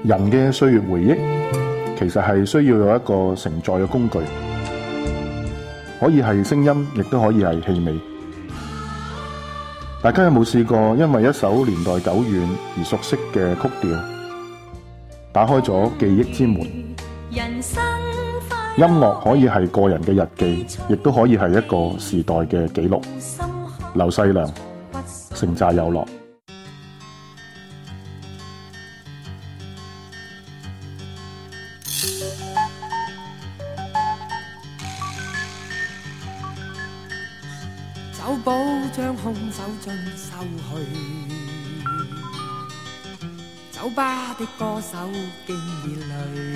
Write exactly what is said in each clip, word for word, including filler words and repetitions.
人嘅歲月回憶其實係需要有一個承載嘅工具，可以係聲音，亦都可以係氣味。大家有冇試過因為一首年代久遠而熟悉嘅曲調，打開咗記憶之門？音樂可以係個人嘅日記，亦都可以係一個時代嘅記錄。劉細良，城寨有樂。 酒保將空手盡收去，酒吧的歌手經已淚，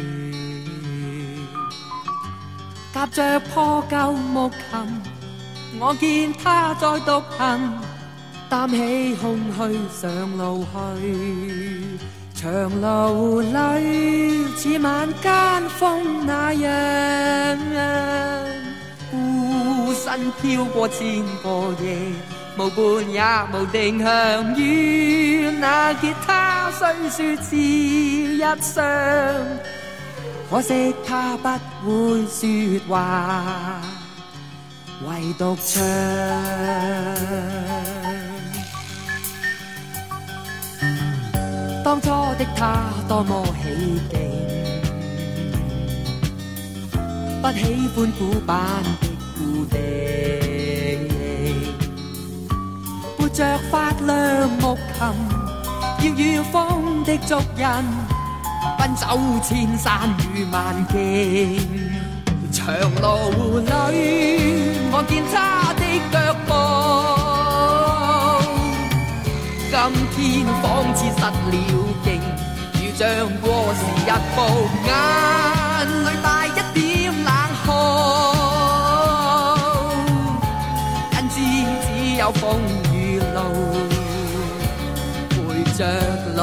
夾着破舊木琴，我見他在獨行，擔起空虛上路去，長路裏似晚間風那樣，孤身飄過千個夜，無伴也無定向，與那吉他雖說是一雙，可惜他不會說話，唯獨唱。當初的他多麼起勁，不喜歡古板的固定，撥着發亮木琴，遙遙風的足印，奔走千山與萬徑。長路裏我見他的腳步，今天仿似失了勁，如像過時日步，眼裏帶一點冷酷，因知只有風雨路陪着路。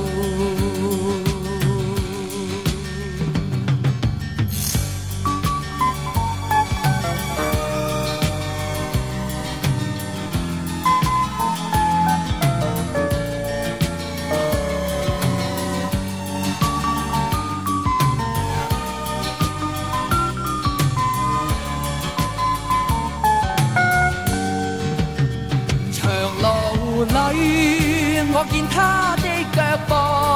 我見他的腳步，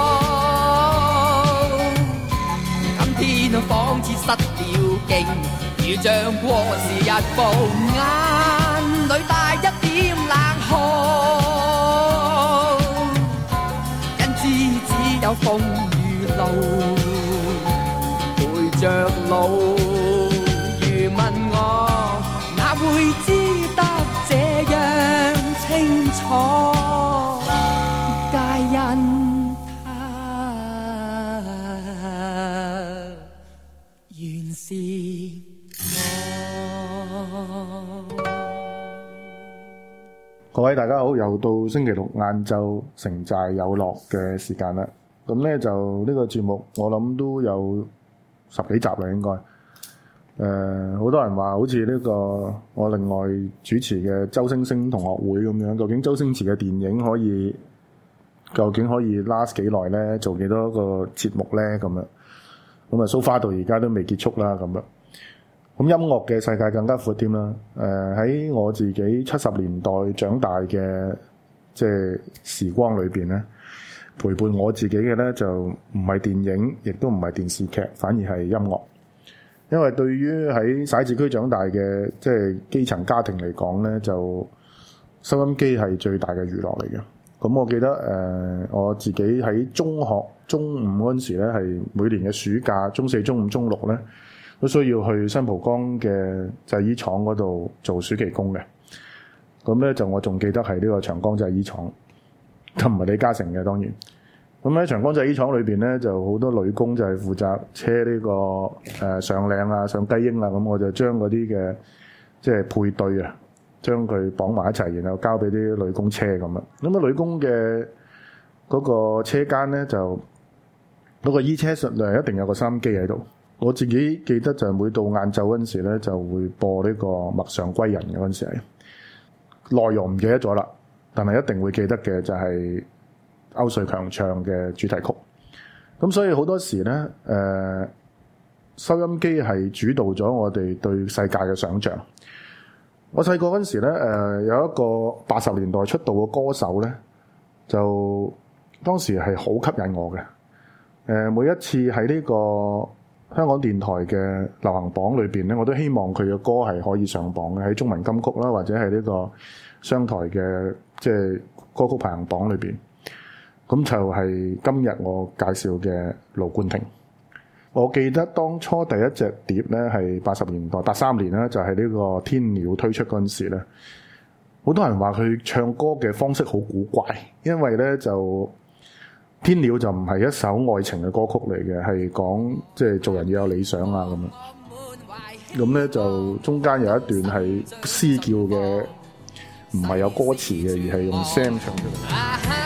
今天仿似失了勁，如像過時日步，眼裏帶一點冷酷，因知只有風雨路陪着路。如問我哪會知得這樣清楚，皆因他原是我。 各位大家好，又到星期六晏晝城寨有樂嘅時間啦。咁咧就呢個節目我諗都有十幾集啦，應該。誒、呃，好多人話好似呢個我另外主持嘅周星星同學會咁樣，究竟周星馳嘅電影可以究竟可以 last 幾耐咧？做幾多個節目咧？咁樣咁啊，so far到而家都未結束啦，咁樣。咁音樂嘅世界更加闊添啦。誒、呃，喺我自己七十年代長大嘅即係時光裏邊咧，陪伴我自己嘅咧就唔係電影，亦都唔係電視劇，反而係音樂。因為對於喺徙置區長大嘅即係基層家庭嚟講咧，就收音機係最大嘅娛樂嚟嘅。咁我記得誒、呃，我自己喺中學中五嗰陣時咧，係每年嘅暑假，中四、中五、中六咧，都需要去新蒲崗嘅製衣廠嗰度做暑期工嘅。咁咧就我仲記得係呢個長江製衣廠，咁唔係李嘉誠嘅當然。咁喺長江製衣廠裏邊咧，就好多女工就係負責車呢、這個誒、呃、上領啊、上雞英啊，咁我就將嗰啲嘅即係配對啊，將佢綁埋一齊，然後交俾啲女工車咁樣。咁啊，女工嘅嗰個車間咧，就嗰、那個衣車實量一定有個收音機喺度。我自己記得就係每到晏晝嗰陣時咧，就會播呢個《陌上歸人》嘅嗰陣時係內容唔記得咗啦，但係一定會記得嘅就係歐瑞強唱嘅主題曲。 咁所以好多時咧，誒、呃、收音機係主導咗我哋對世界嘅想像。我細個嗰陣時咧，誒、呃、有一個八十年代出道嘅歌手咧，就當時係好吸引我嘅。誒、呃、每一次喺呢個香港電台嘅流行榜裏邊咧，我都希望佢嘅歌係可以上榜嘅，喺中文金曲啦，或者係呢個商台嘅即係歌曲排行榜裏邊。咁就係今日我介紹嘅盧冠廷。我記得當初第一隻碟咧係八十年代八三年啦，就係呢個天鳥推出嗰陣時咧，好多人話佢唱歌嘅方式好古怪，因為咧就天鳥就唔係一首愛情嘅歌曲嚟嘅，係講即係做人要有理想啊咁樣。咁咧就中間有一段係嘶叫嘅，唔係有歌詞嘅，而係用聲唱出嚟。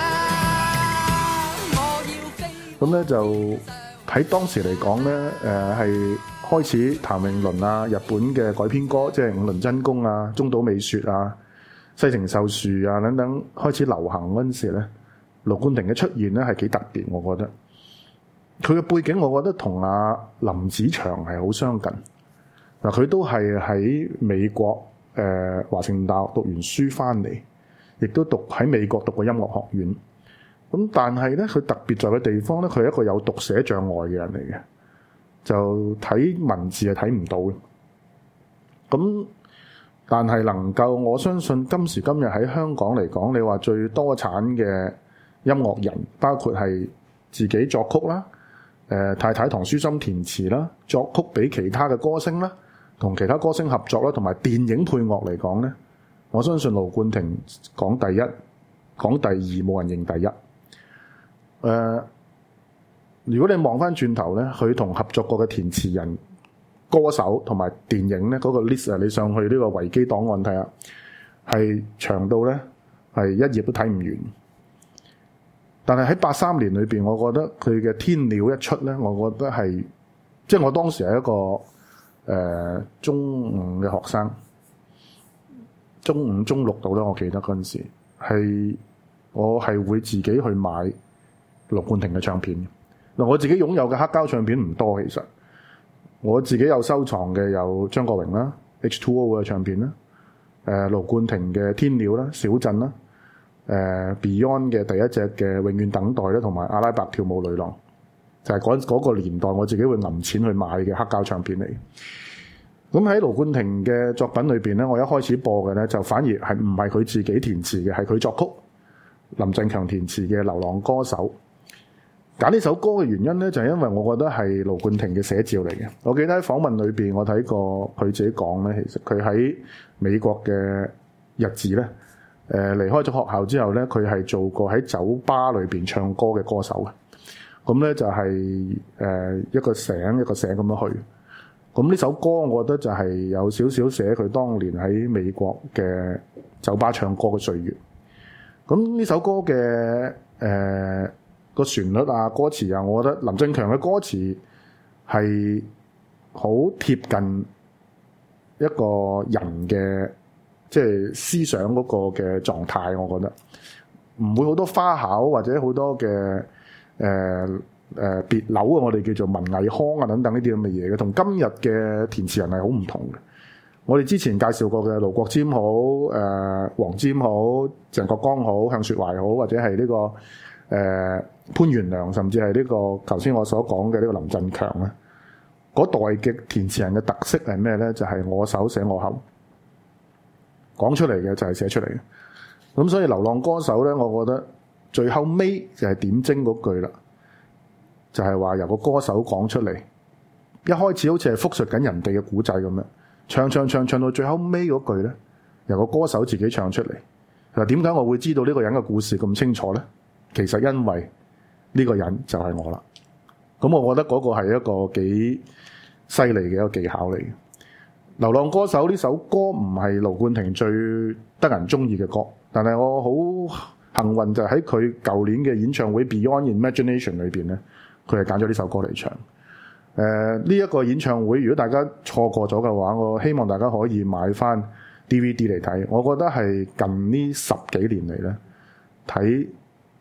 咁咧就喺當時嚟講咧，誒、呃、係開始譚詠麟啊、日本嘅改編歌，即係五輪真弓啊、中島美雪啊、西城秀樹啊等等開始流行嗰陣時咧，盧冠廷嘅出現咧係幾特別，我覺得佢嘅背景，我覺得同阿林子祥係好相近。嗱，佢都係喺美國誒華盛頓大學讀完書翻嚟，亦都讀喺美國讀過音樂學院。咁但係咧，佢特別在嘅地方咧，佢係一個有讀寫障礙嘅人嚟嘅，就睇文字係睇唔到嘅。咁但係能夠，我相信今時今日喺香港嚟講，你話最多產嘅音樂人，包括係自己作曲啦，誒、呃、太太唐書琛填詞啦，作曲俾其他嘅歌星啦，同其他歌星合作啦，同埋電影配樂嚟講咧，我相信盧冠廷講第一，講第二，冇人認第一。誒、呃，如果你望翻轉頭咧，佢同合作過嘅填詞人、歌手同埋電影咧，嗰、那個 list 啊，你上去呢個維基檔案睇下，係長到咧係一頁都睇唔完。但係喺八三年裏邊，我覺得佢嘅天鳥一出咧，我覺得係即係我當時係一個誒、呃、中五嘅學生，中五中六度啦，我記得嗰陣時係我係會自己去買盧冠廷嘅唱片。嗱，我自己擁有嘅黑膠唱片唔多，其實我自己有收藏嘅有張國榮啦、H 二 O 嘅唱片啦、誒、呃、盧冠廷嘅天鳥啦、小鎮啦、誒、呃、Beyond 嘅第一隻嘅永遠等待啦，同埋阿拉伯跳舞女郎，就係嗰嗰個年代我自己會揞錢去買嘅黑膠唱片嚟。咁喺盧冠廷嘅作品裏邊咧，我一開始播嘅咧就反而係唔係佢自己填詞嘅，係佢作曲，林振強填詞嘅《流浪歌手》。揀呢首歌嘅原因咧，就係、是、因為我覺得係盧冠廷嘅寫照嚟嘅。我記得喺訪問裏邊，我睇過佢自己講咧，其實佢喺美國嘅日子咧，誒、呃、離開咗學校之後咧，佢係做過喺酒吧裏邊唱歌嘅歌手嘅。咁咧就係、是、誒、呃、一個醒一個醒咁樣去。咁呢首歌，我覺得就係有少少寫佢當年喺美國嘅酒吧唱歌嘅歲月。咁呢首歌嘅誒。呃個旋律啊、歌詞啊，我覺得林振強嘅歌詞係好貼近一個人嘅即係思想嗰個嘅狀態，我覺得唔會好多花巧或者好多嘅誒誒別扭啊，我哋叫做文藝腔啊等等呢啲咁嘅嘢嘅，同今日嘅填詞人係好唔同嘅。我哋之前介紹過嘅盧國沾好、誒、呃、黃霑好、鄭國江好、向雪懷好，或者係呢、這個誒。呃潘元良，甚至係呢、這個頭先我所講嘅呢個林振強咧，嗰代嘅填詞人嘅特色係咩咧？就係、是、我手寫我口，講出嚟嘅就係寫出嚟嘅。咁所以流浪歌手咧，我覺得最後尾就係點睛嗰句啦，就係、是、話由個歌手講出嚟，一開始好似係複述緊人哋嘅古仔咁樣，唱唱唱唱到最後尾嗰句咧，由個歌手自己唱出嚟。嗱，點解我會知道呢個人嘅故事咁清楚咧？其實因為呢個人就係我啦，咁我覺得嗰個係一個幾犀利嘅一個技巧嚟嘅。流浪歌手呢首歌唔係盧冠廷最得人中意嘅歌，但係我好幸運就喺佢舊年嘅演唱會 Beyond Imagination 裏邊咧，佢係揀咗呢首歌嚟唱。誒呢一個演唱會，如果大家錯過咗嘅話，我希望大家可以買翻 D V D 嚟睇。我覺得係近呢十幾年嚟咧睇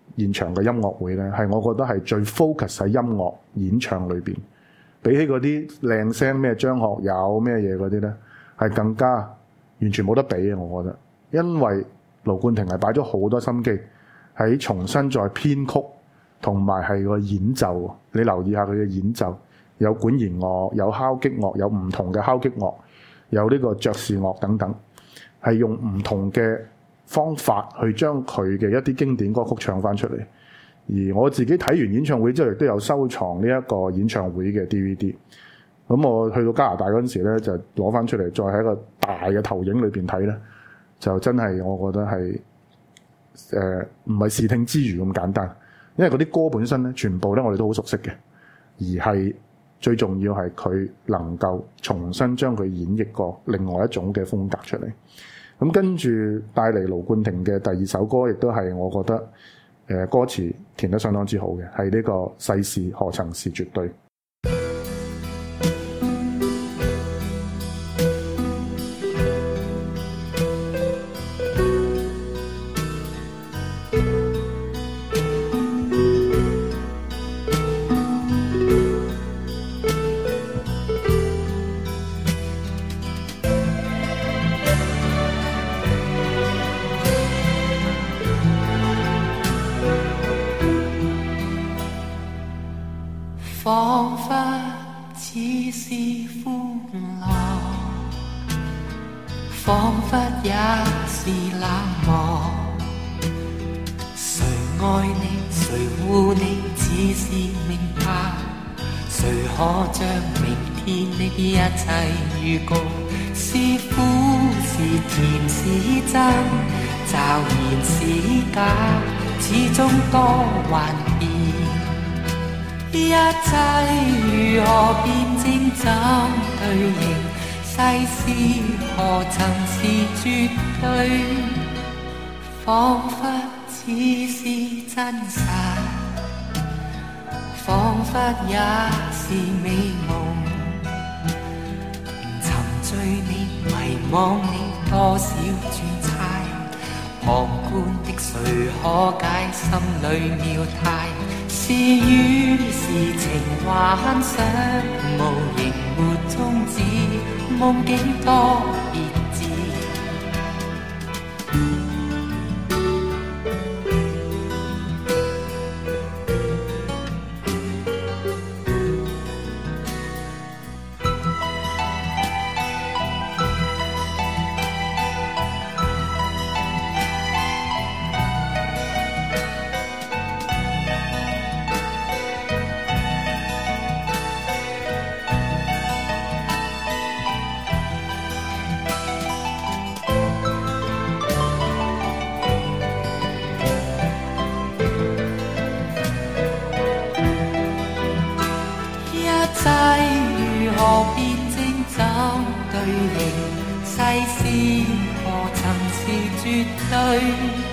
現場嘅音樂會咧，係我覺得係最 focus 喺音樂演唱裏邊，比起嗰啲靚聲咩張學友咩嘢嗰啲咧，係更加完全冇得比嘅。我覺得，因為盧冠廷係擺咗好多心機喺重新再編曲，同埋係個演奏。你留意下佢嘅演奏，有管弦樂，有敲擊樂，有唔同嘅敲擊樂，有呢個爵士樂等等，係用唔同嘅方法去將佢嘅一啲經典歌曲唱翻出嚟。而我自己睇完演唱會之後，亦都有收藏呢一個演唱會嘅 D V D。咁我去到加拿大嗰陣時咧，就攞翻出嚟，再喺一個大嘅投影裏邊睇咧，就真係我覺得係誒唔係視聽之娛咁簡單，因為嗰啲歌本身咧，全部咧我哋都好熟悉嘅，而係最重要係佢能夠重新將佢演繹過另外一種嘅風格出嚟。咁跟住帶嚟盧冠廷嘅第二首歌，亦都係我覺得誒、呃、歌詞填得相當之好嘅，係呢個世事何曾是絕對。 彷彿似是歡樂，彷彿也是冷漠。誰愛你，誰護你，只是明白。誰可將明天的一切預告？是苦是甜是真，驟然是假，始終多幻變。一切如何辨證怎對應？世事何曾是絕對？彷彿似是真實，彷彿也是美夢。沉醉你，迷惘你，多少轉猜，旁觀的誰可解心裏妙態？是與是情幻想，無形沒終止，夢境多別致。何辨證怎對應？世事何曾是絕對？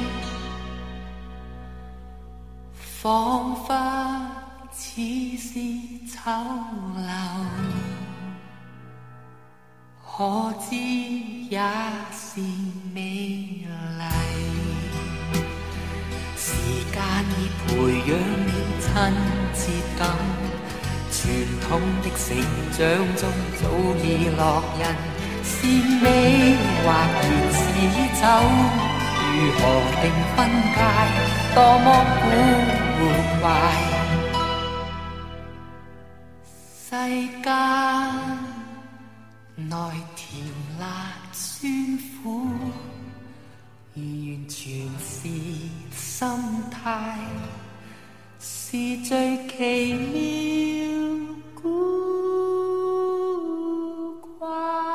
彷彿似是醜陋，可知也是美麗。時間已培養了親切感，傳統的成長中早已落印，是美或然是醜，如何定分界？多麼古怪！世間內甜辣酸苦，完全是心態，是最奇妙古怪。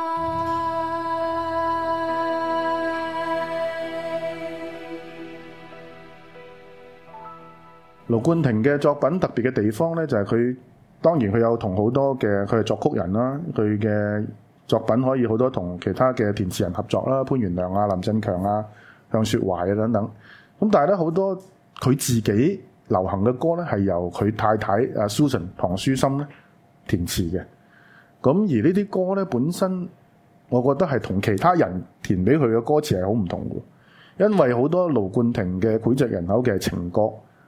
盧冠廷嘅作品特別嘅地方咧，就係佢當然佢有同好多嘅佢係作曲人啦，佢嘅作品可以好多同其他嘅填詞人合作啦，潘源良啊、林振強啊、向雪懷啊等等。咁但係咧好多佢自己流行嘅歌咧係由佢太太啊 Susan 唐書琛咧填詞嘅。咁而呢啲歌咧本身，我覺得係同其他人填俾佢嘅歌詞係好唔同嘅，因為好多盧冠廷嘅膾炙人口嘅情歌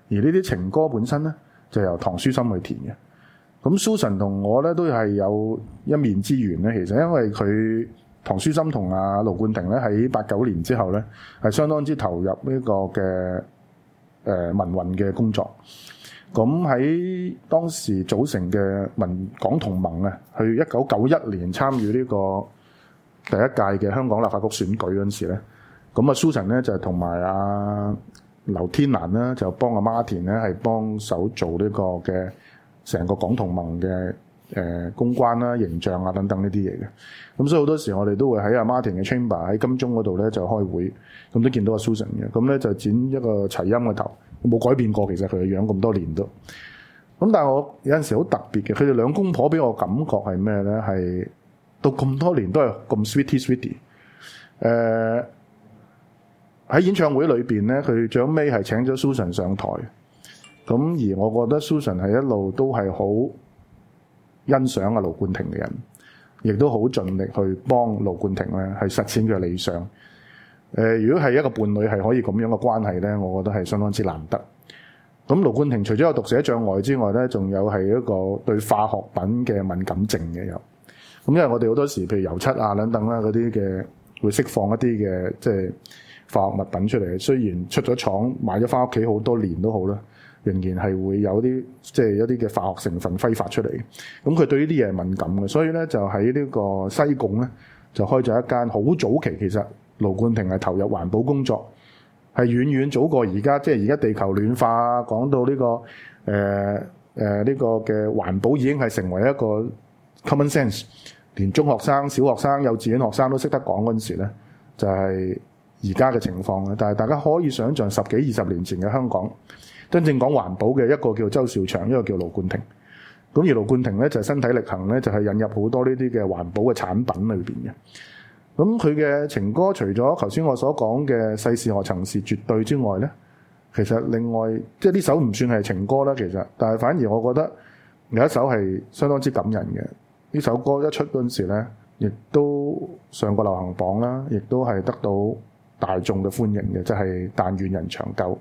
而呢啲情歌本身咧就由唐書琛去填嘅。咁 Susan 同我咧都係有一面之緣咧，其實因為佢唐書琛同阿盧冠廷咧喺八九年之後咧係相當之投入呢個嘅誒、呃、民運嘅工作。咁喺當時組成嘅民港同盟啊，去一九九一年參與呢個第一屆嘅香港立法局選舉嗰陣時咧，咁啊 Susan 咧就同埋阿劉天蘭咧就幫阿 Martin 咧係幫手做呢個嘅成個港同盟嘅誒、呃、公關啦、形象啊等等呢啲嘢嘅。咁所以好多時我哋都會喺阿 Martin 嘅 chamber 喺金鐘嗰度咧就開會，咁都見到阿 Susan 嘅。咁咧就剪一個齊音嘅頭，冇改變過，其實佢嘅樣咁多年都。咁但係我有陣時好特別嘅，佢哋兩公婆俾我感覺係咩咧？係到咁多年都係咁 sweetie sweetie。誒、呃、喺演唱會裏邊咧，佢最尾係請咗 Susan 上台。咁而我覺得 Susan 係一路都係好欣賞阿盧冠廷嘅人，亦都好盡力去幫盧冠廷咧係實踐佢嘅理想。誒、呃，如果係一個伴侶係可以咁樣嘅關係咧，我覺得係相當之難得。咁盧冠廷除咗有讀寫障礙之外咧，仲有係一個對化學品嘅敏感症嘅有。咁因為我哋好多時譬如油漆啊等等啦嗰啲嘅會釋放一啲嘅即係化學物品出嚟，雖然出咗廠買咗翻屋企好多年都好啦，仍然係會有啲即係一啲嘅化學成分揮發出嚟。咁佢對呢啲嘢係敏感嘅，所以咧就喺呢個西貢咧就開咗一間好早期，其實盧冠廷係投入環保工作，係遠遠早過而家，即係而家地球暖化講到呢、這個誒誒呢個嘅環保已經係成為一個 common sense， 連中學生、小學生、幼稚園學生都識得講嗰陣時咧，就係而家嘅情況嘅。但係大家可以想像十幾二十年前嘅香港，真正講環保嘅一個叫周兆祥，一個叫盧冠廷。咁而盧冠廷咧就係身體力行咧，就係引入好多呢啲嘅環保嘅產品裏邊嘅。咁佢嘅情歌除咗頭先我所講嘅世事何曾是絕對之外咧，其實另外即係呢首唔算係情歌啦，其實，但係反而我覺得有一首係相當之感人嘅。呢首歌一出嗰陣時咧，亦都上過流行榜啦，亦都係得到大眾嘅歡迎嘅，即係但願人長久。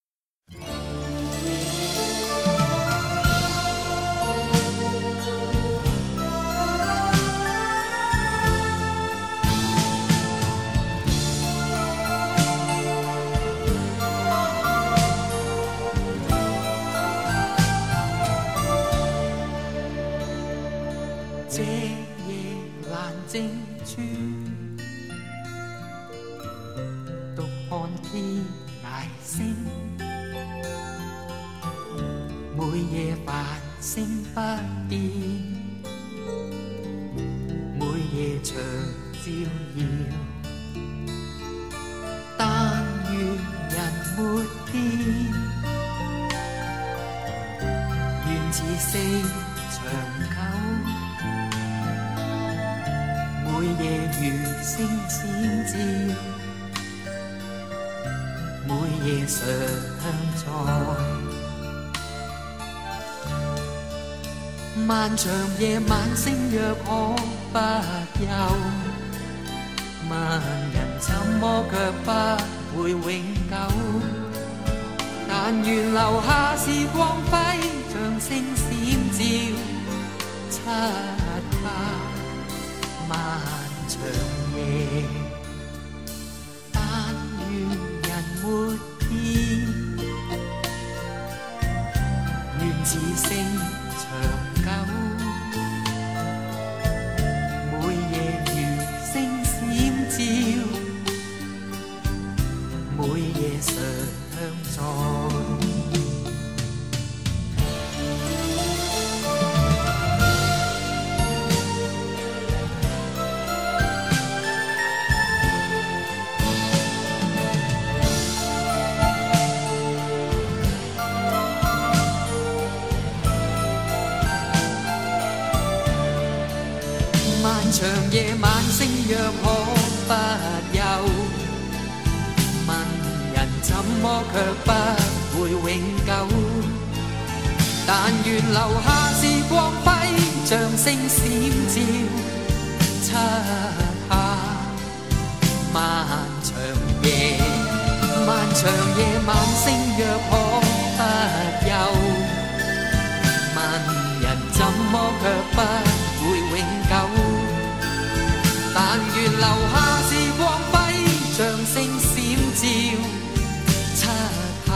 這夜闌靜處，獨看天涯星，每夜繁星不變，每夜長照耀。但願人沒變，願此星長久。每夜月星閃照，每夜常在。漫長夜晚星若可不休，問人怎麼卻不會永久。但願留下時光輝，像星閃照漆黑漫長夜，但願人沒變，願此星長久。每夜月星閃照，每夜常在。長夜晚星若可不休，問人怎麼卻不會永久。但願留下時光輝，像星閃照漆黑漫長夜。漫長夜晚星若可不休。萬人怎麼卻不會永久？但願留下是光輝，像星閃照漆黑。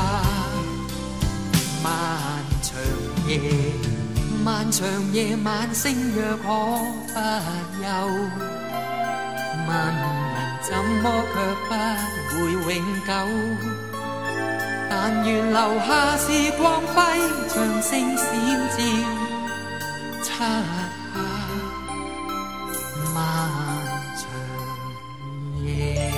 漫長夜，漫長夜，晚星若可不休。萬人怎麼卻不會永久？但願留下是光輝，像星閃照漆黑漫長夜。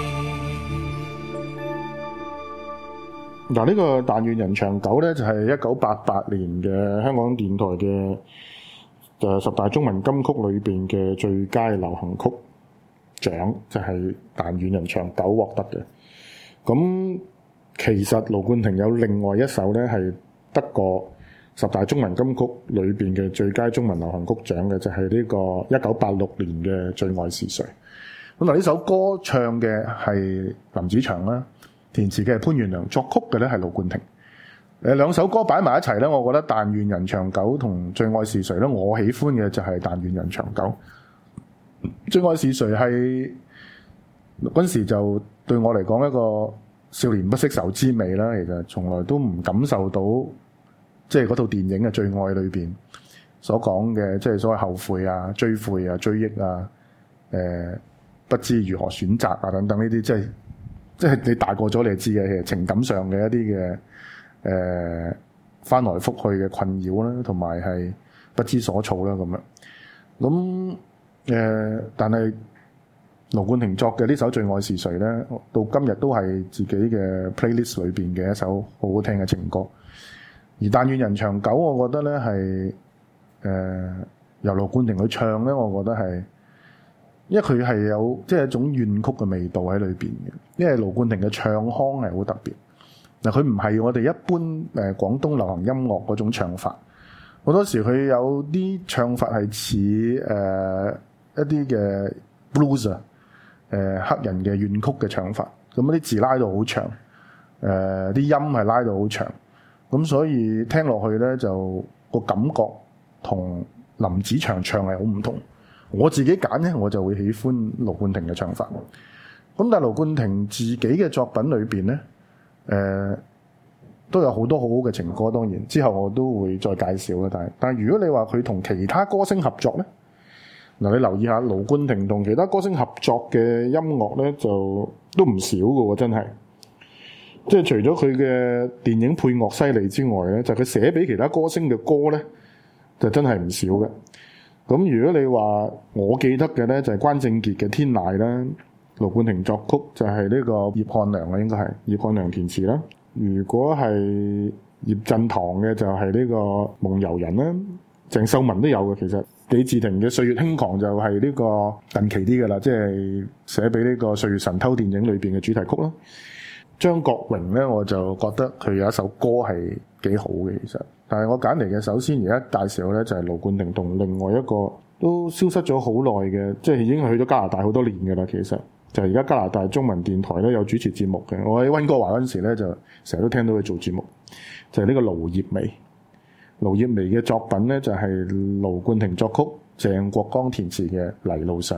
嗱，呢個但願人長久咧，就係一九八八年嘅香港電台嘅誒十大中文金曲裏邊嘅最佳流行曲獎，就係但願人長久獲得嘅。咁其實盧冠廷有另外一首咧係得過十大中文金曲裏邊嘅最佳中文流行曲獎嘅，就係呢個一九八六年嘅《最愛是誰》。咁嗱，呢首歌唱嘅係林子祥啦，填詞嘅係潘源良，作曲嘅咧係盧冠廷。誒兩首歌擺埋一齊咧，我覺得《但願人長久》同《最愛是誰》咧，我喜歡嘅就係《但願人長久》。《最愛是誰》係嗰陣時就對我嚟講一個少年不識愁滋味啦，其實從來都唔感受到，即係嗰套電影嘅《最愛》裏邊所講嘅，即係所謂後悔啊、追悔啊、追憶啊、誒、呃、不知如何選擇啊等等呢啲，即係即係你大個咗你就知嘅，其實情感上嘅一啲嘅誒翻來覆去嘅困擾啦，同埋係不知所措啦咁樣。咁誒、呃，但係盧冠廷作嘅呢首《最愛是誰》咧，到今日都係自己嘅 playlist 裏邊嘅一首好好聽嘅情歌。而但願人長久，我覺得咧係誒由盧冠廷去唱咧，我覺得係，因為佢係有即係、就是、一種怨曲嘅味道喺裏邊嘅。因為盧冠廷嘅唱腔係好特別。嗱，佢唔係我哋一般誒、呃、廣東流行音樂嗰種唱法。好多時佢有啲唱法係似誒一啲嘅 blues 啊。誒、呃、黑人嘅怨曲嘅唱法，咁啲字拉到好長，誒、呃、啲音係拉到好長，咁所以聽落去咧就個感覺同林子祥唱係好唔同。我自己揀咧，我就會喜歡盧冠廷嘅唱法。咁但係盧冠廷自己嘅作品裏邊咧，誒、呃、都有好多好好嘅情歌，當然之後我都會再介紹啦。但係但係如果你話佢同其他歌星合作咧？嗱，你留意下盧冠廷同其他歌星合作嘅音樂咧，就都唔少㗎喎，真係。即係除咗佢嘅電影配樂犀利之外咧，就佢、是、寫俾其他歌星嘅歌咧，就真係唔少嘅。咁如果你話我記得嘅咧，就係、是、關正傑嘅《天籟》啦，盧冠廷作曲就係呢個葉漢良啦，應該係葉漢良填詞啦。如果係葉振棠嘅就係呢個《夢遊人》啦，鄭秀文都有嘅其實。李治廷嘅《歲月輕狂》就係呢個近期啲嘅啦，即係寫俾呢個《歲月神偷》電影裏邊嘅主題曲啦。張國榮咧，我就覺得佢有一首歌係幾好嘅，其實。但係我揀嚟嘅首先而家介紹咧就係盧冠廷同另外一個都消失咗好耐嘅，即係已經去咗加拿大好多年嘅啦。其實就係而家加拿大中文電台咧有主持節目嘅。我喺溫哥華嗰陣時咧就成日都聽到佢做節目，就係呢個盧業瑂。盧業瑂嘅作品咧就係盧冠廷作曲、鄭國江填詞嘅《泥路上》。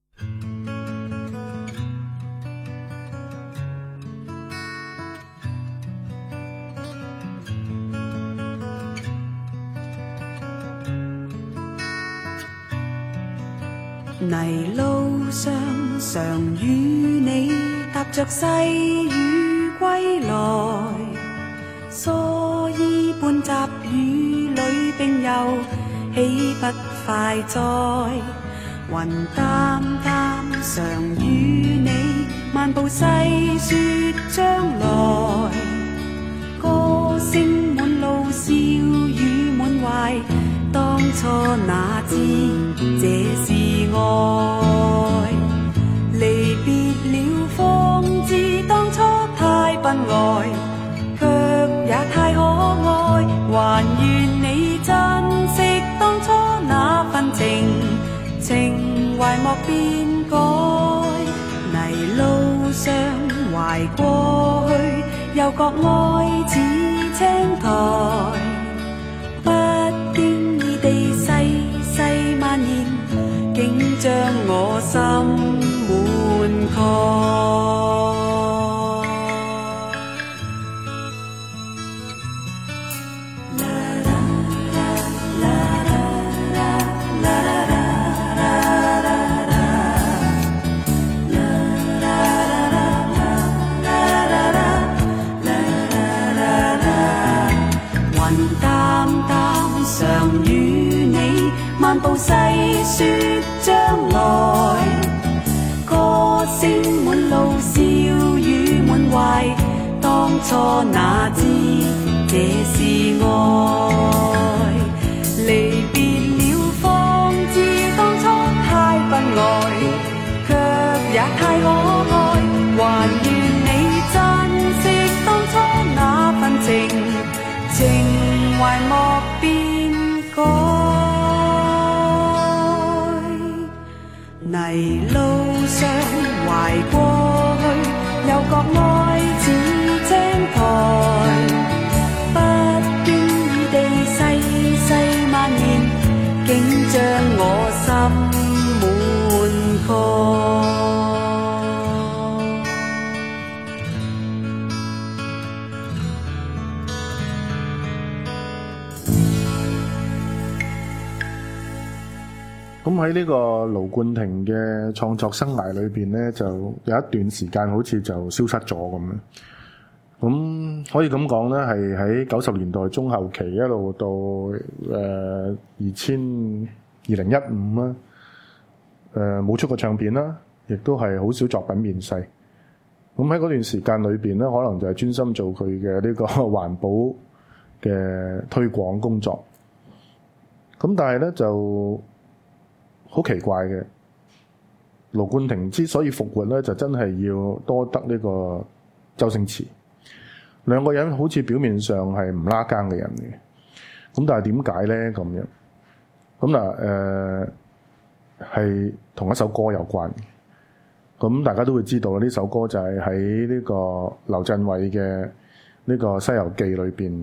泥路上常與你踏着細雨歸來，蓑衣般雜雨裏並遊，豈不快哉？雲淡淡常與你漫步細說將來，歌聲滿路笑語滿懷，當初哪知這是愛，離別了方知當初太笨愛，卻也太可愛，還願你珍惜當初那份情，情懷莫變改。泥路上懷過去，又覺愛似青苔，不經意地細細蔓延，竟將我心滿蓋。漫步細說將來，歌聲滿路，笑語滿懷，當初哪知這是愛，離別了方知當初太不愛，卻也太可愛，還願你珍惜當初那份情，情懷莫變改。泥路上懷過去，又覺愛似青苔，不經意地細細蔓延，竟將我心滿蓋。 咁喺呢個盧冠廷嘅創作生涯裏邊咧，就有一段時間好似就消失咗咁樣。咁可以咁講咧，係喺九十年代中後期一路到誒二千二零一五啦，誒冇出過唱片啦，亦都係好少作品面世。咁喺嗰段時間裏邊咧，可能就係專心做佢嘅呢個環保嘅推廣工作。咁但係咧就好奇怪嘅，盧冠廷之所以復活咧，就真係要多得呢個周星馳兩個人，好似表面上係唔拉更嘅人嚟嘅。咁但係點解咧咁樣？咁嗱誒係同一首歌有關嘅。咁大家都會知道呢首歌就係喺呢個劉鎮偉嘅呢個《西遊記》裏邊，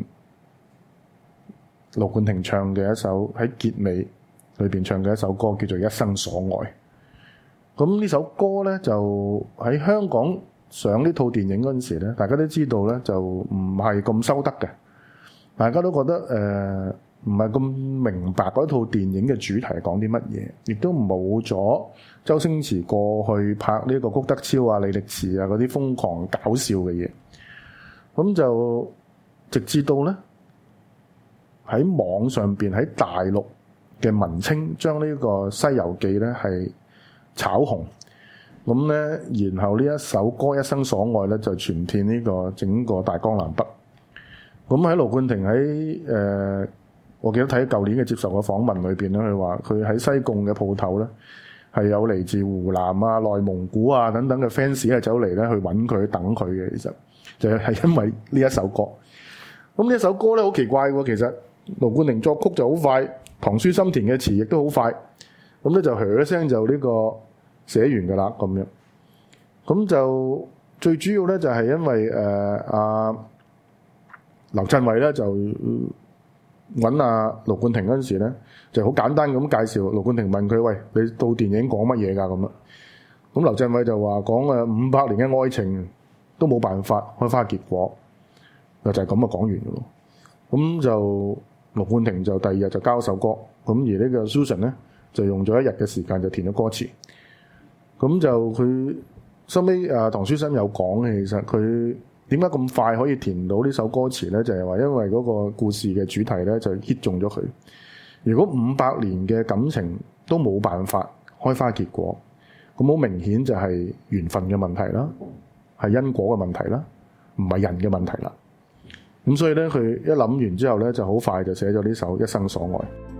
盧冠廷唱嘅一首喺結尾裏邊唱嘅一首歌叫做《一生所愛》。咁呢首歌咧就喺香港上呢套電影嗰陣時咧，大家都知道咧就唔係咁收得嘅，大家都覺得誒唔係咁明白嗰套電影嘅主題係講啲乜嘢，亦都冇咗周星馳過去拍呢個谷德超啊、李力持啊嗰啲瘋狂搞笑嘅嘢。咁就直至到咧喺網上邊喺大陸嘅文青將呢個《西遊記》咧係炒紅，咁咧然後呢一首歌《一生所愛》咧就傳遍呢個整個大江南北。咁喺盧冠廷喺誒、呃，我記得睇舊年嘅接受嘅訪問裏邊咧，佢話佢喺西貢嘅鋪頭咧係有嚟自湖南啊、內蒙古啊等等嘅 fans 係走嚟咧去揾佢等佢嘅，其實就係因為呢一首歌。咁呢一首歌咧好奇怪喎，其實盧冠廷作曲就好快，唐書心填嘅詞亦都好快，咁咧就噓一聲就呢個寫完噶啦咁樣。咁就最主要咧就係因為誒阿劉鎮偉咧就揾阿盧冠廷嗰陣時咧，就好簡單咁介紹。盧冠廷問佢：喂，你到電影講乜嘢㗎？咁啊，咁劉鎮偉就話講誒五百年嘅愛情都冇辦法開花結果，就就係咁啊講完嘅咯。咁就盧冠廷就第二日就交首歌，咁而呢個 Susan 咧就用咗一日嘅時間就填咗歌詞。咁就佢收尾啊，唐書琛有講嘅，其實佢點解咁快可以填到呢首歌詞咧？就係話因為嗰個故事嘅主題咧就 hit 中咗佢。如果五百年嘅感情都冇辦法開花結果，咁好明顯就係緣分嘅問題啦，係因果嘅問題啦，唔係人嘅問題啦。咁所以咧，佢一諗完之後咧，就好快就寫咗呢首《一生所愛》。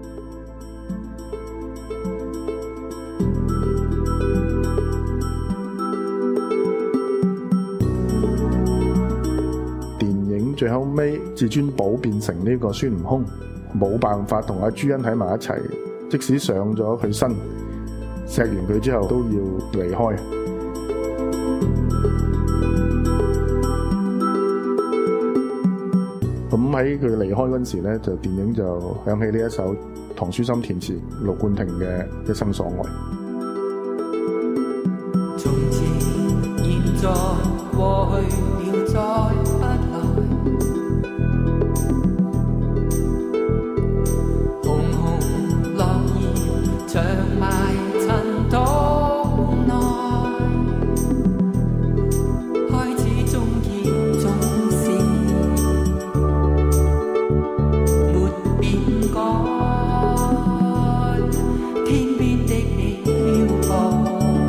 電影最後尾，至尊寶變成呢個孫悟空，冇辦法同阿朱茵喺埋一齊，即使上咗佢身，錫完佢之後都要離開。咁喺佢離開嗰陣時咧，就電影就響起呢一首唐書琛填詞盧冠廷嘅《一生所愛》。 從前現在過去了再不來，紅紅落葉長埋塵土內，開始終結總是沒變改，天邊的你飄泊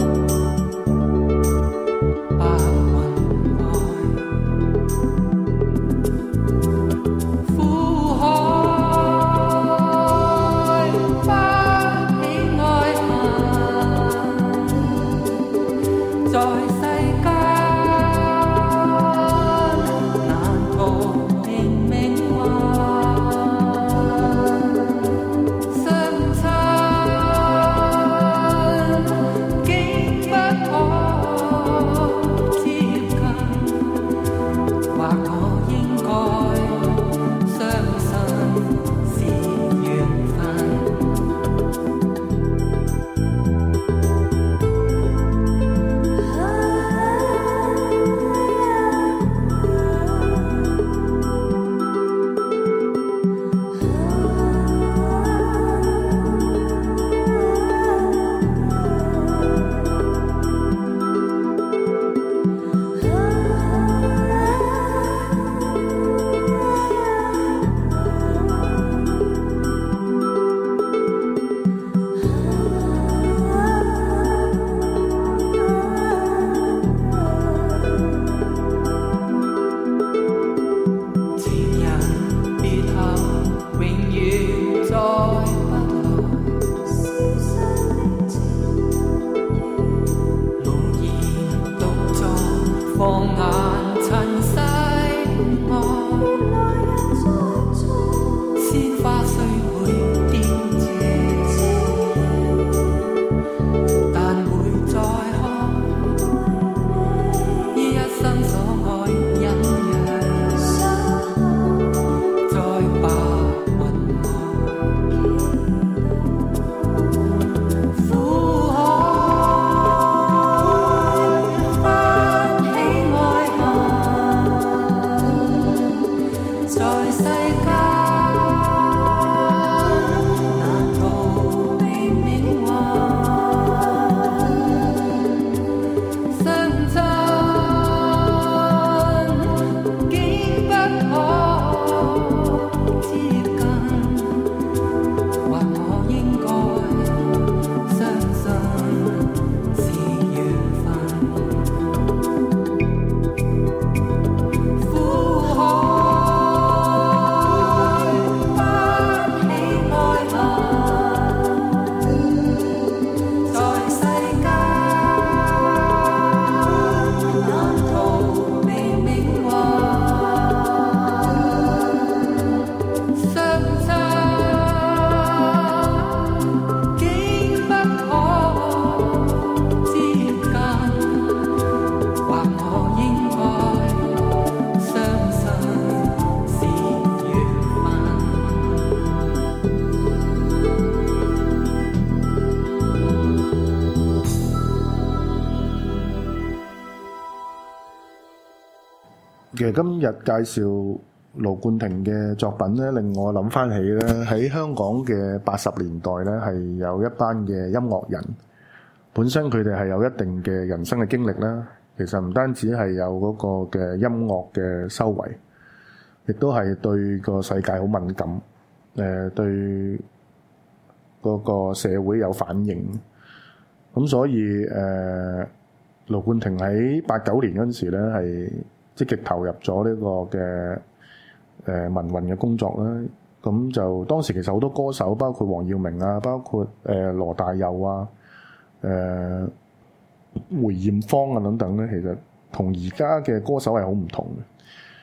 其實今日介紹盧冠廷嘅作品咧，令我諗翻起咧喺香港嘅八十年代咧，係有一班嘅音樂人，本身佢哋係有一定嘅人生嘅經歷啦。其實唔單止係有嗰個嘅音樂嘅修為，亦都係對個世界好敏感，誒對嗰個社會有反應。咁所以誒，盧冠廷喺八九年嗰陣時咧係積極投入咗呢個嘅誒民運嘅工作啦，咁就當時其實好多歌手，包括黃耀明啊，包括誒、呃、羅大佑啊、誒、呃、梅艷芳啊等等咧，其實同而家嘅歌手係好唔同嘅。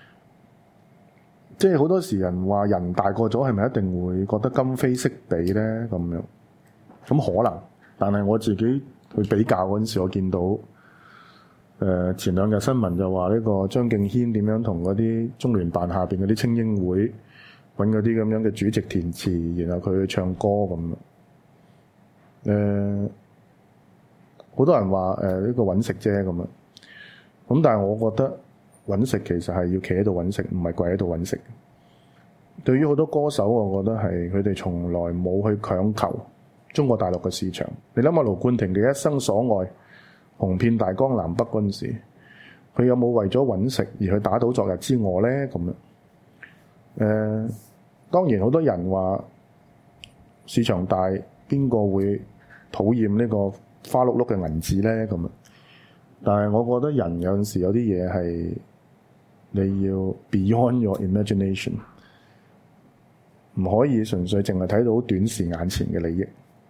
即係好多時人話人大個咗，係咪一定會覺得今非昔比咧？咁樣咁可能，但係我自己去比較嗰陣時，我見到。誒、 呃、前兩日新聞就話呢個張敬軒點樣同嗰啲中聯辦下邊嗰啲青英會揾嗰啲咁樣嘅主席填詞，然後佢去唱歌咁。誒、呃，好多人話誒呢個揾食啫咁樣。咁但係我覺得揾食其實係要企喺度揾食，唔係跪喺度揾食。對於好多歌手，我覺得係佢哋從來冇去強求中國大陸嘅市場。你諗下盧冠廷嘅一生所愛，紅遍大江南北嗰陣時，佢有冇為咗揾食而去打倒昨日之我呢？咁樣，誒、呃，當然好多人話市場大，邊個會討厭呢個花碌碌嘅銀紙呢？咁樣，但係我覺得人有陣時有啲嘢係你要 beyond your imagination。唔可以純粹淨係睇到短視眼前嘅利益。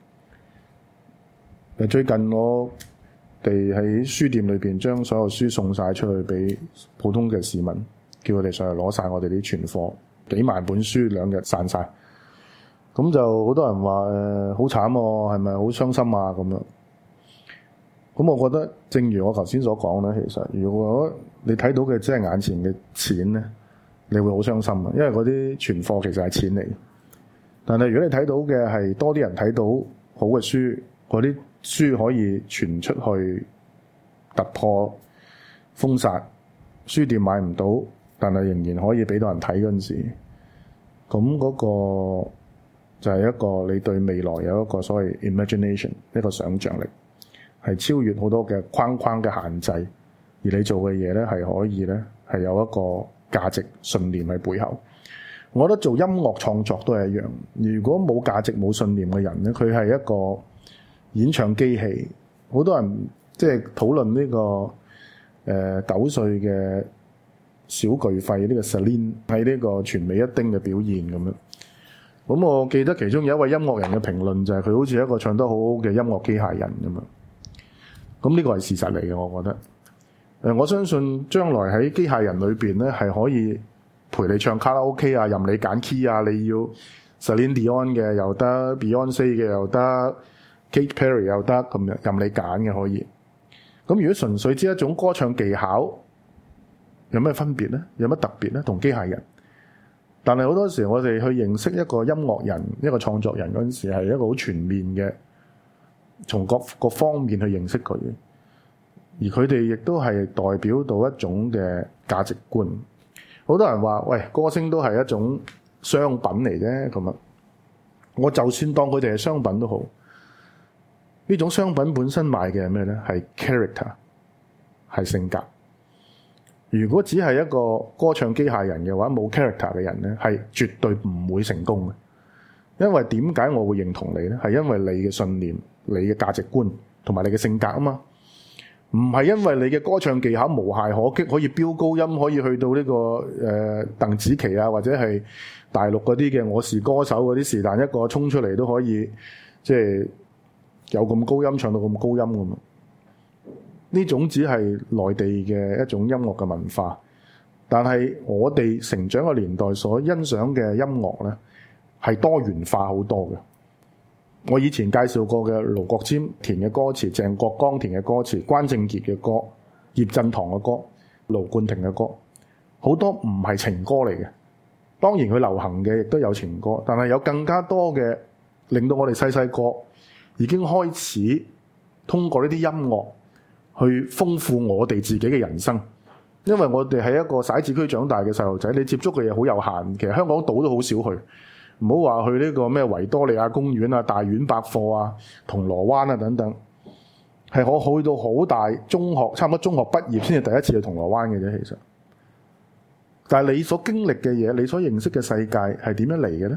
最近我哋喺書店裏邊將所有書送晒出去俾普通嘅市民，叫佢哋上嚟攞晒我哋啲存貨，幾萬本書兩日散晒。咁就好多人話誒好慘喎，係咪好傷心啊？咁樣。咁我覺得，正如我頭先所講咧，其實如果你睇到嘅只係眼前嘅錢咧，你會好傷心啊，因為嗰啲存貨其實係錢嚟。但係如果你睇到嘅係多啲人睇到好嘅書，嗰啲書可以傳出去，突破封殺，書店買唔到，但係仍然可以俾到人睇嗰陣時，咁嗰個就係一個你對未來有一個所謂 imagination， 一個想像力，係超越好多嘅框框嘅限制，而你做嘅嘢咧係可以咧係有一個價值信念喺背後。我覺得做音樂創作都係一樣，如果冇價值冇信念嘅人咧，佢係一個演唱機器。好多人即係討論呢個誒九歲嘅小巨肺呢個 Celine 喺呢個全美一叮嘅表現咁樣。咁我記得其中有一位音樂人嘅評論就係佢好似一個唱得好好嘅音樂機械人咁樣。咁呢個係事實嚟嘅，我覺得。誒，我相信將來喺機械人裏邊咧，係可以陪你唱卡拉 OK 啊，任你揀 key 啊，你要 Celine Dion 嘅又得 ，Beyonce 嘅又得 ，Katy Perry 又得，咁樣任你揀嘅可以。咁如果純粹只係一種歌唱技巧，有咩分別咧？有乜特別咧？同機械人？但係好多時我哋去認識一個音樂人、一個創作人嗰陣時，係一個好全面嘅，從各個方面去認識佢。而佢哋亦都係代表到一種嘅價值觀。好多人話：喂，歌星都係一種商品嚟啫。咁啊，我就算當佢哋係商品都好，呢種商品本身賣嘅係咩咧？係 character， 係性格。如果只係一個歌唱機械人嘅話，冇 character 嘅人咧，係絕對唔會成功嘅。因為點解我會認同你咧？係因為你嘅信念、你嘅價值觀同埋你嘅性格啊嘛。唔係因為你嘅歌唱技巧無懈可擊，可以飆高音，可以去到呢、這個誒鄧、呃、紫棋啊，或者係大陸嗰啲嘅我是歌手嗰啲是但一個衝出嚟都可以，即係有咁高音唱到咁高音咁啊！呢種只係內地嘅一種音樂嘅文化，但係我哋成長嘅年代所欣賞嘅音樂咧，係多元化好多嘅。我以前介紹過嘅盧國沾填嘅歌詞，鄭國江填嘅歌詞，關正傑嘅歌，葉振棠嘅歌，盧冠廷嘅歌，好多唔係情歌嚟嘅。當然佢流行嘅亦都有情歌，但係有更加多嘅令到我哋細細個已經開始通過呢啲音樂去豐富我哋自己嘅人生。因為我哋係一個徙置區長大嘅細路仔，你接觸嘅嘢好有限。其實香港島都好少去。唔好話去呢個咩維多利亞公園啊、大丸百貨啊、銅鑼灣啊等等，係我去到好大中學，差唔多中學畢業先至第一次去銅鑼灣嘅啫。其實，但係你所經歷嘅嘢，你所認識嘅世界係點樣嚟嘅咧？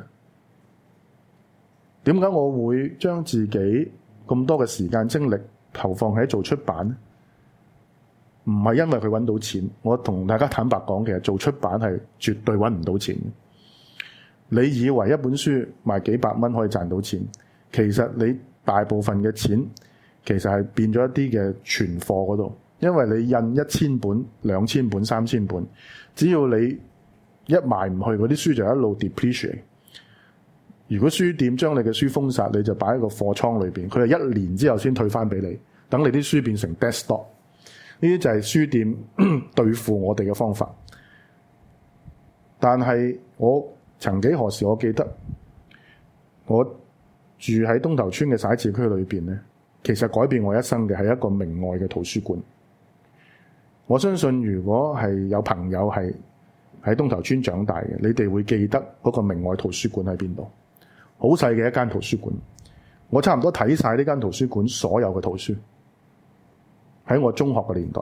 點解我會將自己咁多嘅時間精力投放喺做出版呢？唔係因為佢揾到錢，我同大家坦白講，其實做出版係絕對揾唔到錢。你以為一本書賣幾百蚊可以賺到錢，其實你大部分嘅錢其實係變咗一啲嘅存貨嗰度，因為你印一千本、兩千本、三千本，只要你一賣唔去，嗰啲書就一路 depreciate。如果書店將你嘅書封殺，你就擺喺個貨倉裏邊，佢係一年之後先退翻俾你，等你啲書變成 dead stock。 呢啲就係書店對付我哋嘅方法。但係我曾幾何時，我記得我住喺東頭村嘅徙置區裏邊呢，其實改變我一生嘅係一個明愛嘅圖書館。我相信如果係有朋友係喺東頭村長大嘅，你哋會記得嗰個明愛圖書館喺邊度。好細嘅一間圖書館，我差唔多睇晒呢間圖書館所有嘅圖書。喺我中學嘅年代，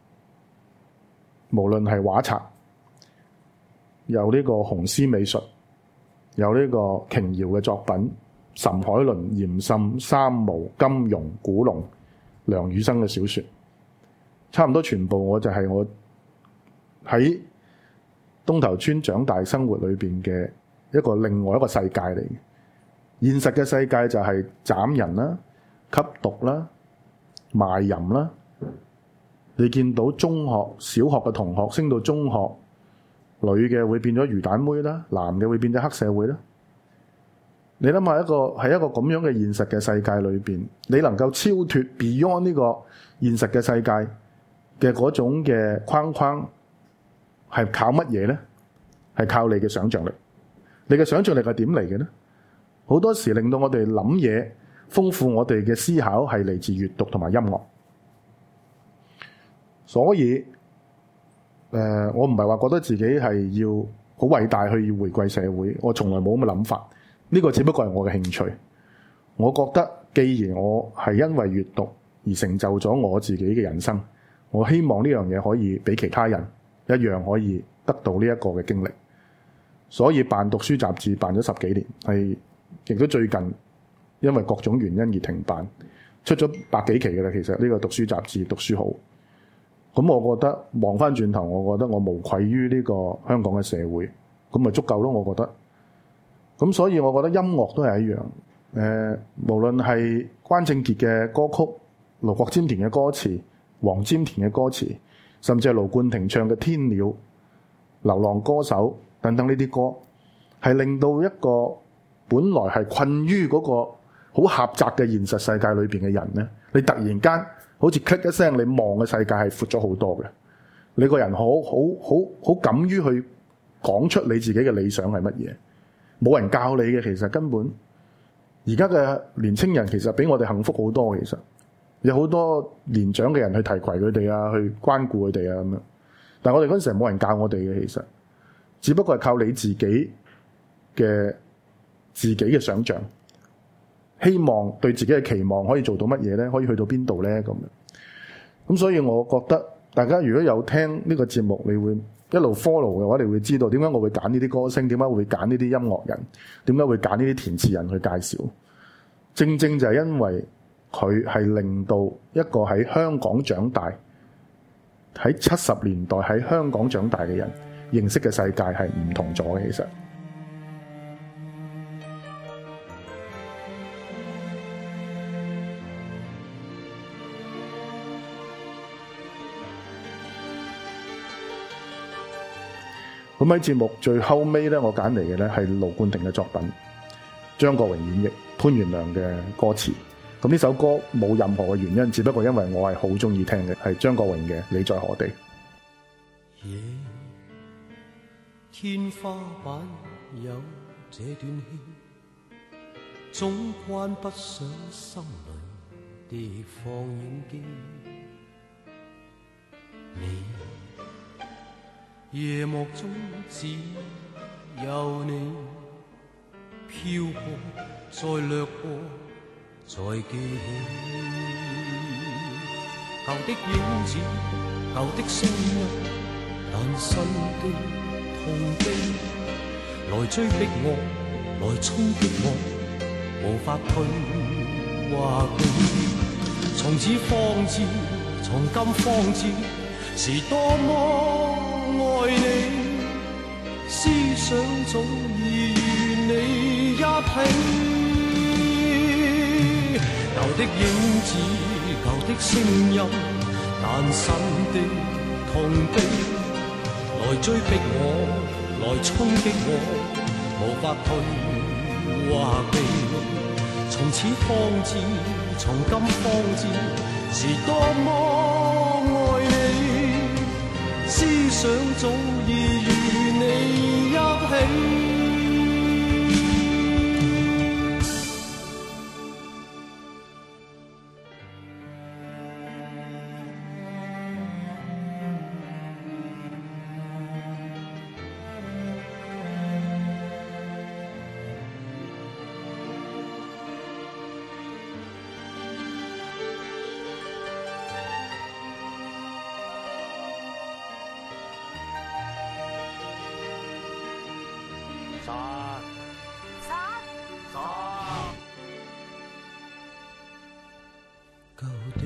無論係畫冊，有呢個紅絲美術，有呢個瓊瑤嘅作品，岑海倫、嚴沁、三毛、金庸、古龍、梁羽生嘅小說，差唔多全部我就係我喺東頭村長大生活裏邊嘅一個另外一個世界嚟嘅。現實嘅世界就係斬人啦、吸毒啦、賣淫啦。你見到中學、小學嘅同學升到中學，女嘅會變咗魚蛋妹啦，男嘅會變咗黑社會啦。你諗下一個喺一個咁樣嘅現實嘅世界裏邊，你能夠超脫 beyond 呢個現實嘅世界嘅嗰種嘅框框，係靠乜嘢呢？係靠你嘅想像力。你嘅想像力係點嚟嘅呢？好多時令到我哋諗嘢、豐富我哋嘅思考係嚟自閱讀同埋音樂。所以，誒、呃，我唔係話覺得自己係要好偉大去回歸社會，我從來冇咁嘅諗法。呢、這個只不過係我嘅興趣。我覺得，既然我係因為閱讀而成就咗我自己嘅人生，我希望呢樣嘢可以俾其他人一樣可以得到呢一個嘅經歷。所以辦讀書雜誌辦咗十幾年，係亦都最近因為各種原因而停辦，出咗百幾期嘅啦。其實呢個讀書雜誌讀書好。咁我覺得望翻轉頭，我覺得我無愧於呢個香港嘅社會，咁咪足夠咯。我覺得，咁所以我覺得音樂都係一樣。誒、呃，無論係關正傑嘅歌曲、盧國沾填嘅歌詞、黃霑填嘅歌詞，甚至係盧冠廷唱嘅《天鳥》、《流浪歌手》等等呢啲歌，係令到一個本來係困於嗰個好狹窄嘅現實世界裏邊嘅人咧，你突然間好似 click 一聲，你望嘅世界係闊咗好多嘅。你個人好好好好敢於去講出你自己嘅理想係乜嘢，冇人教你嘅。其實根本而家嘅年青人其實比我哋幸福好多。其實有好多年長嘅人去提攜佢哋啊，去關顧佢哋啊咁樣。但係我哋嗰陣時係冇人教我哋嘅，其實只不過係靠你自己嘅自己嘅想像。希望對自己嘅期望可以做到乜嘢呢？可以去到邊度呢？咁樣咁，所以我覺得大家如果有聽呢個節目，你會一路 follow 嘅話，你會知道點解我會揀呢啲歌星，點解會揀呢啲音樂人，點解會揀呢啲填詞人去介紹。正正就係因為佢係令到一個喺香港長大，喺七十年代喺香港長大嘅人認識嘅世界係唔同咗嘅。其實。咁喺節目最後尾咧，我揀嚟嘅咧係盧冠廷嘅作品，張國榮演繹，潘源良嘅歌詞。咁呢首歌冇任何嘅原因，只不過因為我係好中意聽嘅，係張國榮嘅《你在何地》。 夜天花板有這段戲，總關不上心裏的放映機。你夜幕中只有你飄過，再掠過，再記起舊的影子，舊的聲音，但新的痛悲來追逼我，來衝擊我，無法退或避。從此方知，從今方知，是多麼愛你，思想早已與你一起。舊的影子，舊的聲音，但新的痛悲來追逼我，來衝擊我，無法退或避。從此方知，從今方知，是多麼愛想早已與你一起。 散散散舊地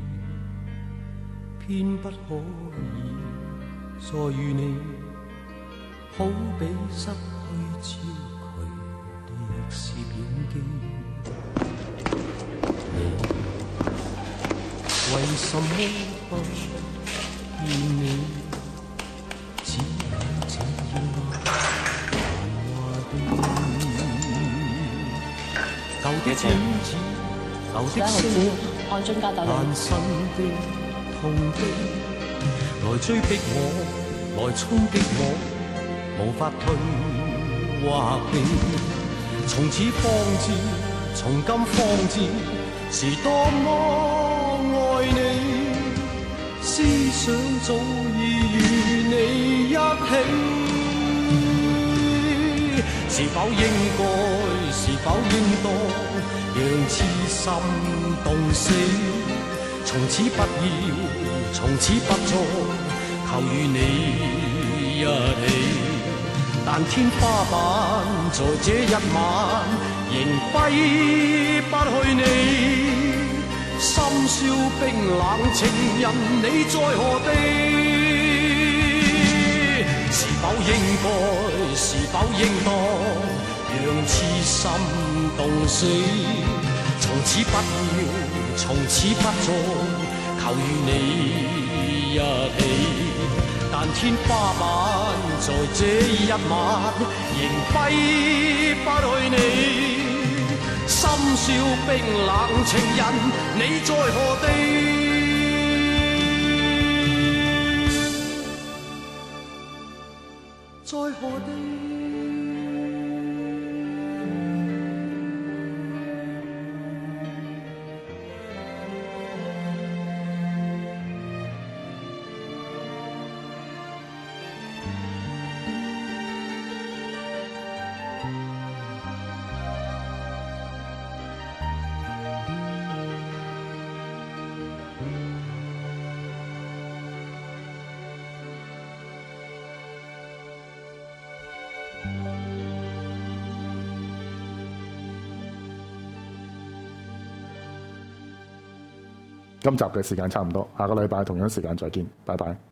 偏不可以再與你，好比失去焦距的攝影機。你為什麼不見你？只有這樣舊的景致，舊的聲音， 按津加豆單身的痛的，來追逼我，來衝擊我，無法退或避。從此方知，從今方知，是多麼愛你。思想早已與你一起。是否應該，是否應當，讓痴心動死？從此不要，從此不再，求與你一起。但天花板在這一晚，仍揮不去你。深宵冰冷情人，你在何地？是否應該，是否應當，讓痴心動死？從此不要，從此不再，求與你一起。但天花板在這一晚，仍揮不去你。深宵冰冷情人，你在何地？在何地？ 今集嘅時間差唔多，下個禮拜同樣時間再見，拜拜。